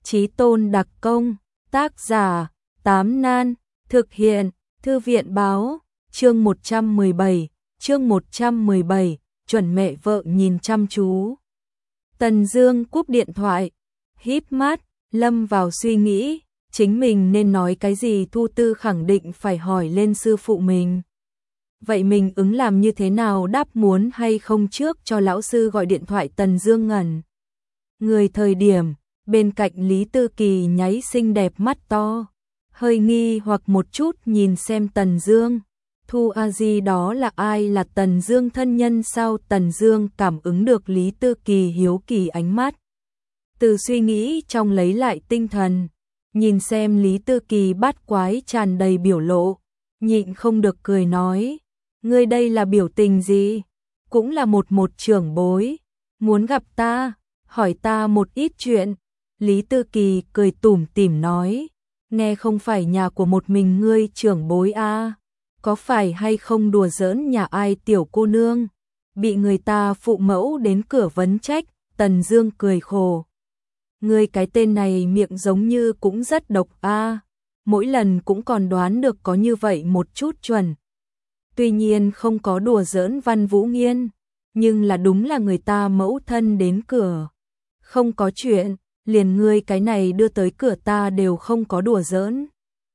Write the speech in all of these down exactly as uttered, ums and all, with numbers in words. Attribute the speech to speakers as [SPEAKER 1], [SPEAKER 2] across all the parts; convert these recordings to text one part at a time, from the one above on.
[SPEAKER 1] Chí tôn đặc công, tác giả, Tám Nan, thực hiện, Thư viện báo, chương một trăm mười bảy, chương một trăm mười bảy, chuẩn mẹ vợ nhìn chăm chú. Tần Dương cúp điện thoại, híp mắt, lâm vào suy nghĩ, chính mình nên nói cái gì. Thu Tư khẳng định phải hỏi lên sư phụ mình. Vậy mình ứng làm như thế nào, đáp muốn hay không trước cho lão sư gọi điện thoại. Tần Dương ngẩn người thời điểm, bên cạnh Lý Tư Kỳ nháy xinh đẹp mắt to, hơi nghi hoặc một chút nhìn xem Tần Dương. Thu A Di đó là ai, là Tần Dương thân nhân sao? Tần Dương cảm ứng được Lý Tư Kỳ hiếu kỳ ánh mắt, từ suy nghĩ trong lấy lại tinh thần, nhìn xem Lý Tư Kỳ bát quái tràn đầy biểu lộ, nhịn không được cười nói, ngươi đây là biểu tình gì? Cũng là một một trưởng bối, muốn gặp ta, hỏi ta một ít chuyện. Lý Tư Kỳ cười tủm tỉm nói, nghe không phải nhà của một mình ngươi trưởng bối a, à? Có phải hay không đùa giỡn nhà ai tiểu cô nương, bị người ta phụ mẫu đến cửa vấn trách. Tần Dương cười khổ, ngươi cái tên này miệng giống như cũng rất độc a, à? Mỗi lần cũng còn đoán được có như vậy một chút chuẩn. Tuy nhiên không có đùa giỡn Văn Vũ Nghiên, nhưng là đúng là người ta mẫu thân đến cửa, không có chuyện, liền ngươi cái này đưa tới cửa ta đều không có đùa giỡn.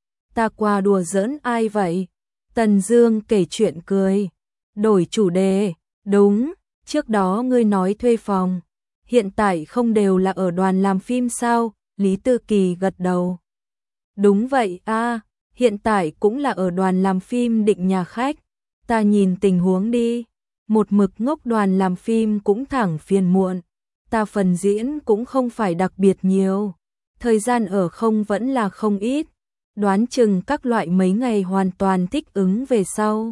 [SPEAKER 1] Ta qua đùa giỡn ai vậy? Tần Dương kể chuyện cười, đổi chủ đề, đúng, trước đó ngươi nói thuê phòng, hiện tại không đều là ở đoàn làm phim sao? Lý Tư Kỳ gật đầu. Đúng vậy a, à, hiện tại cũng là ở đoàn làm phim định nhà khách, ta nhìn tình huống đi, một mực ngốc đoàn làm phim cũng thẳng phiền muộn, ta phần diễn cũng không phải đặc biệt nhiều, thời gian ở không vẫn là không ít, đoán chừng các loại mấy ngày hoàn toàn thích ứng về sau.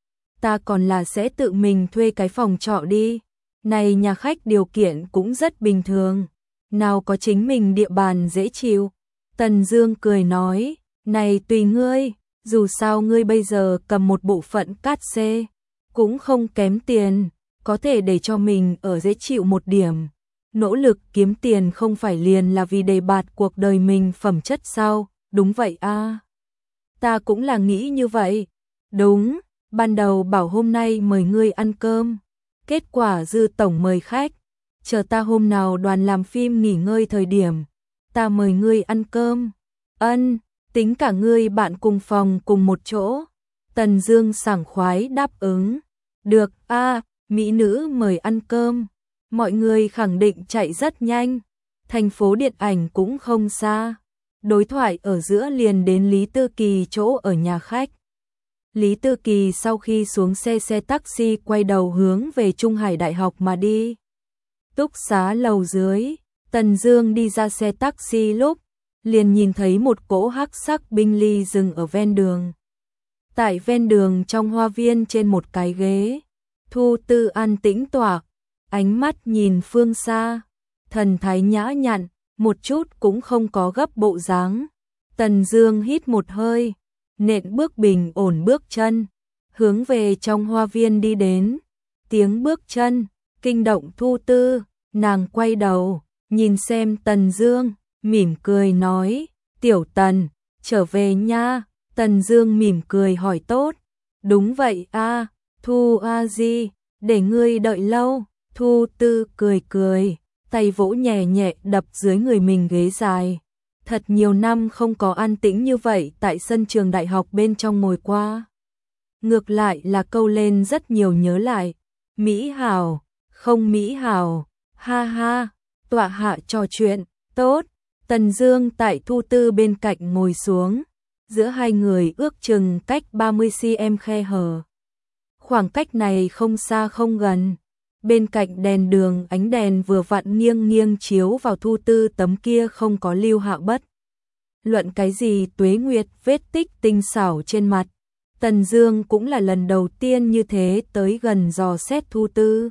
[SPEAKER 1] Ta còn là sẽ tự mình thuê cái phòng trọ đi, này nhà khách điều kiện cũng rất bình thường, nào có chính mình địa bàn dễ chịu. Tần Dương cười nói, này tùy ngươi, dù sao ngươi bây giờ cầm một bộ phận cát xê, cũng không kém tiền, có thể để cho mình ở dễ chịu một điểm. Nỗ lực kiếm tiền không phải liền là vì đề bạt cuộc đời mình phẩm chất sao? Đúng vậy a, à. Ta cũng là nghĩ như vậy. Đúng, ban đầu bảo hôm nay mời ngươi ăn cơm, kết quả Dư tổng mời khách, chờ ta hôm nào đoàn làm phim nghỉ ngơi thời điểm, ta mời ngươi ăn cơm. Ân, tính cả ngươi bạn cùng phòng cùng một chỗ. Tần Dương sảng khoái đáp ứng. Được a, à, mỹ nữ mời ăn cơm, mọi người khẳng định chạy rất nhanh, thành phố điện ảnh cũng không xa. Đối thoại ở giữa liền đến Lý Tư Kỳ chỗ ở nhà khách. Lý Tư Kỳ sau khi xuống xe xe taxi quay đầu hướng về Trung Hải Đại học mà đi. Túc xá lầu dưới, Tần Dương đi ra xe taxi lúc, liền nhìn thấy một cỗ hắc sắc Bentley dừng ở ven đường. Tại ven đường trong hoa viên trên một cái ghế, Thu Tư an tĩnh tọa, ánh mắt nhìn phương xa, thần thái nhã nhặn, một chút cũng không có gấp bộ dáng. Tần Dương hít một hơi, nện bước bình ổn bước chân, hướng về trong hoa viên đi đến. Tiếng bước chân kinh động Thu Tư, nàng quay đầu, nhìn xem Tần Dương, mỉm cười nói, "Tiểu Tần, trở về nha." Tần Dương mỉm cười hỏi, "Tốt." "Đúng vậy a, à, Thu A Di, để ngươi đợi lâu." Thu Tư cười cười, tay vỗ nhẹ nhẹ đập dưới người mình ghế dài. Thật nhiều năm không có an tĩnh như vậy tại sân trường đại học bên trong ngồi qua. Ngược lại là câu lên rất nhiều nhớ lại. Mỹ hảo, không mỹ hảo, ha ha, tọa hạ trò chuyện, tốt. Tần Dương tại Thu Tư bên cạnh ngồi xuống, giữa hai người ước chừng cách ba mươi xăng-ti-mét khe hở. Khoảng cách này không xa không gần. Bên cạnh đèn đường ánh đèn vừa vặn nghiêng nghiêng chiếu vào Thu Tư tấm kia không có lưu hạ bất luận cái gì tuế nguyệt vết tích tinh xảo trên mặt. Tần Dương cũng là lần đầu tiên như thế tới gần dò xét Thu Tư.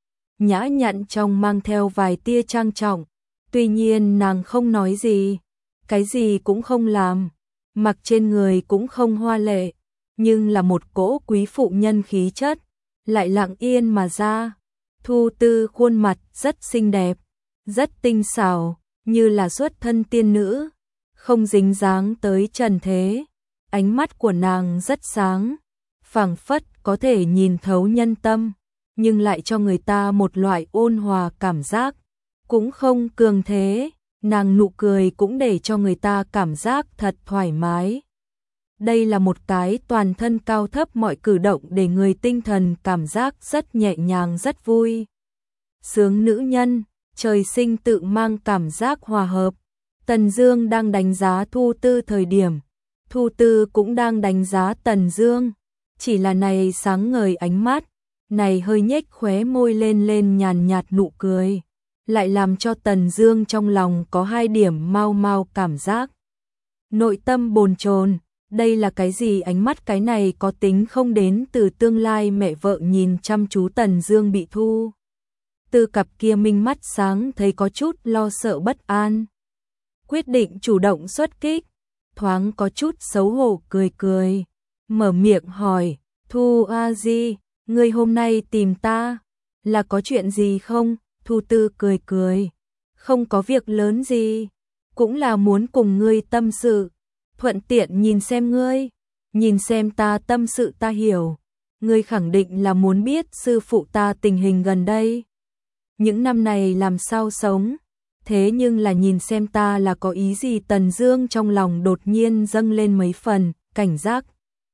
[SPEAKER 1] Nhã nhặn trong mang theo vài tia trang trọng, tuy nhiên nàng không nói gì, cái gì cũng không làm, mặc trên người cũng không hoa lệ, nhưng là một cỗ quý phụ nhân khí chất, lại lặng yên mà ra. Thu Tư khuôn mặt rất xinh đẹp, rất tinh xảo, như là xuất thân tiên nữ, không dính dáng tới trần thế. Ánh mắt của nàng rất sáng, phảng phất có thể nhìn thấu nhân tâm, nhưng lại cho người ta một loại ôn hòa cảm giác, cũng không cường thế, nàng nụ cười cũng để cho người ta cảm giác thật thoải mái. Đây là một cái toàn thân cao thấp mọi cử động để người tinh thần cảm giác rất nhẹ nhàng rất vui. Sướng nữ nhân, trời sinh tự mang cảm giác hòa hợp. Tần Dương đang đánh giá Thu Tư thời điểm, Thu Tư cũng đang đánh giá Tần Dương, chỉ là này sáng ngời ánh mắt, này hơi nhếch khóe môi lên lên nhàn nhạt nụ cười, lại làm cho Tần Dương trong lòng có hai điểm mau mau cảm giác. Nội tâm bồn chồn, đây là cái gì? Ánh mắt cái này có tính không đến từ tương lai mẹ vợ nhìn chăm chú Tần Dương bị Thu Tư cặp kia minh mắt sáng thấy có chút lo sợ bất an. Quyết định chủ động xuất kích, thoáng có chút xấu hổ cười cười, mở miệng hỏi, Thu A Di, ngươi hôm nay tìm ta, là có chuyện gì không? Thu Tư cười cười, không có việc lớn gì, cũng là muốn cùng ngươi tâm sự, thuận tiện nhìn xem ngươi, nhìn xem ta tâm sự ta hiểu, ngươi khẳng định là muốn biết sư phụ ta tình hình gần đây. Những năm này làm sao sống, thế nhưng là nhìn xem ta là có ý gì? Tần Dương trong lòng đột nhiên dâng lên mấy phần cảnh giác.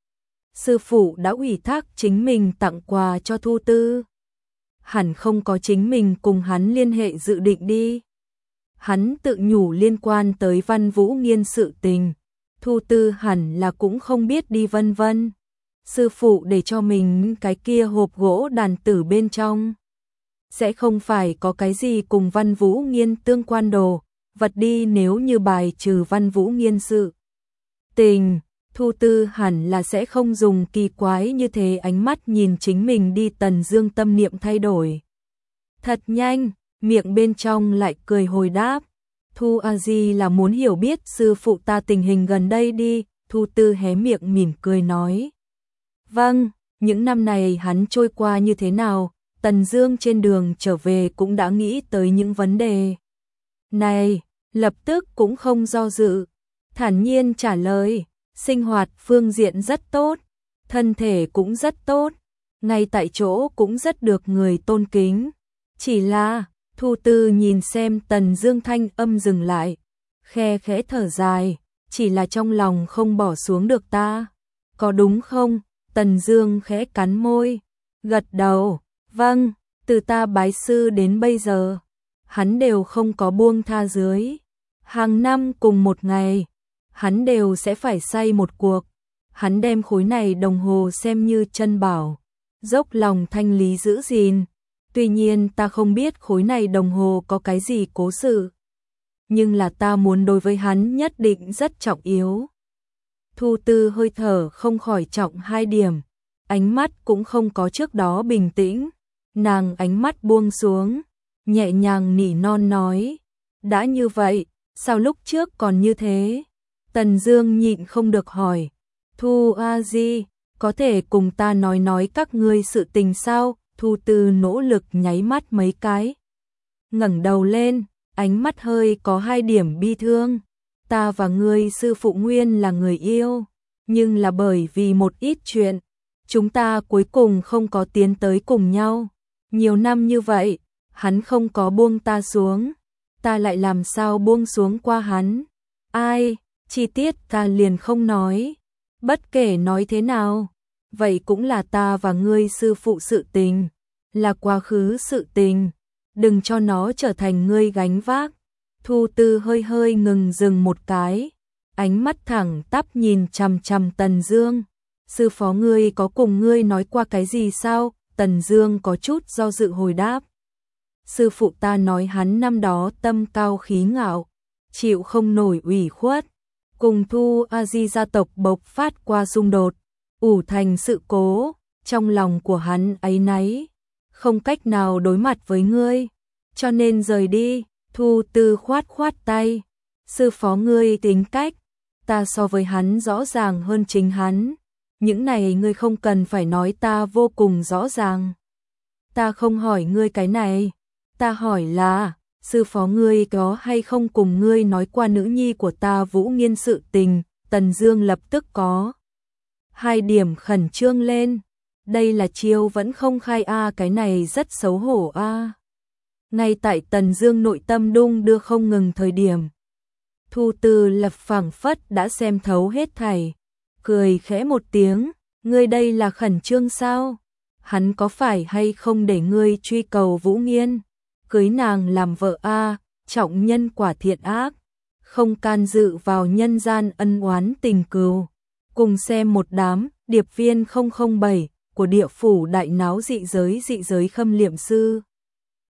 [SPEAKER 1] Sư phụ đã ủy thác chính mình tặng quà cho Thu Tư, hẳn không có chính mình cùng hắn liên hệ dự định đi. Hắn tự nhủ liên quan tới Văn Vũ Nghiên sự tình, Thu Tư hẳn là cũng không biết đi vân vân. Sư phụ để cho mình cái kia hộp gỗ đàn tử bên trong sẽ không phải có cái gì cùng Văn Vũ Nghiên tương quan đồ vật đi, nếu như bài trừ Văn Vũ Nghiên sự tình, Thu Tư hẳn là sẽ không dùng kỳ quái như thế ánh mắt nhìn chính mình đi. Tần Dương tâm niệm thay đổi thật nhanh, miệng bên trong lại cười hồi đáp, Thu A Di là muốn hiểu biết sư phụ ta tình hình gần đây đi. Thu Tư hé miệng mỉm cười nói, vâng, những năm này hắn trôi qua như thế nào? Tần Dương trên đường trở về cũng đã nghĩ tới những vấn đề này, lập tức cũng không do dự, thản nhiên trả lời, sinh hoạt phương diện rất tốt, thân thể cũng rất tốt, ngay tại chỗ cũng rất được người tôn kính. Chỉ là, Thu Tư nhìn xem Tần Dương thanh âm dừng lại, khe khẽ thở dài, chỉ là trong lòng không bỏ xuống được ta, có đúng không? Tần Dương khẽ cắn môi, gật đầu, vâng, từ ta bái sư đến bây giờ, hắn đều không có buông tha dưới. Hàng năm cùng một ngày, hắn đều sẽ phải say một cuộc. Hắn đem khối này đồng hồ xem như chân bảo, dốc lòng thanh lý giữ gìn. Tuy nhiên ta không biết khối này đồng hồ có cái gì cố sự, nhưng là ta muốn đối với hắn nhất định rất trọng yếu. Thu Tư hơi thở không khỏi trọng hai điểm, ánh mắt cũng không có trước đó bình tĩnh, nàng ánh mắt buông xuống, nhẹ nhàng nỉ non nói, đã như vậy, sao lúc trước còn như thế? Tần Dương nhịn không được hỏi, Thu A Di, có thể cùng ta nói nói các ngươi sự tình sao? Thu Tư nỗ lực nháy mắt mấy cái, ngẩng đầu lên, ánh mắt hơi có hai điểm bi thương. Ta và ngươi sư phụ nguyên là người yêu, nhưng là bởi vì một ít chuyện, chúng ta cuối cùng không có tiến tới cùng nhau. Nhiều năm như vậy, hắn không có buông ta xuống, ta lại làm sao buông xuống qua hắn? Ai, chi tiết ta liền không nói, bất kể nói thế nào, vậy cũng là ta và ngươi sư phụ sự tình, là quá khứ sự tình, đừng cho nó trở thành ngươi gánh vác. Thu Tư hơi hơi ngừng dừng một cái, ánh mắt thẳng tắp nhìn chằm chằm Tần Dương. Sư phó ngươi có cùng ngươi nói qua cái gì sao? Tần Dương có chút do dự hồi đáp. Sư phụ ta nói hắn năm đó tâm cao khí ngạo, chịu không nổi ủy khuất, cùng Thu A Di gia tộc bộc phát qua xung đột, ủ thành sự cố, trong lòng của hắn áy náy, không cách nào đối mặt với ngươi, cho nên rời đi. Thu Tư khoát khoát tay, sư phó ngươi tính cách, ta so với hắn rõ ràng hơn chính hắn, những này ngươi không cần phải nói, ta vô cùng rõ ràng. Ta không hỏi ngươi cái này, ta hỏi là, sư phó ngươi có hay không cùng ngươi nói qua nữ nhi của ta Vũ Nghiên sự tình? Tần Dương lập tức có hai điểm khẩn trương lên. Đây là chiêu vẫn không khai a, à, cái này rất xấu hổ a. À. Ngay tại Tần Dương nội tâm đung đưa không ngừng thời điểm, Thu Từ Lập phảng phất đã xem thấu hết thảy, cười khẽ một tiếng, ngươi đây là khẩn trương sao? Hắn có phải hay không để ngươi truy cầu Vũ Nghiên, cưới nàng làm vợ a, à, trọng nhân quả thiện ác, không can dự vào nhân gian ân oán tình cừu. Cùng xem một đám điệp viên không không bảy của địa phủ đại náo dị giới dị giới khâm liệm sư.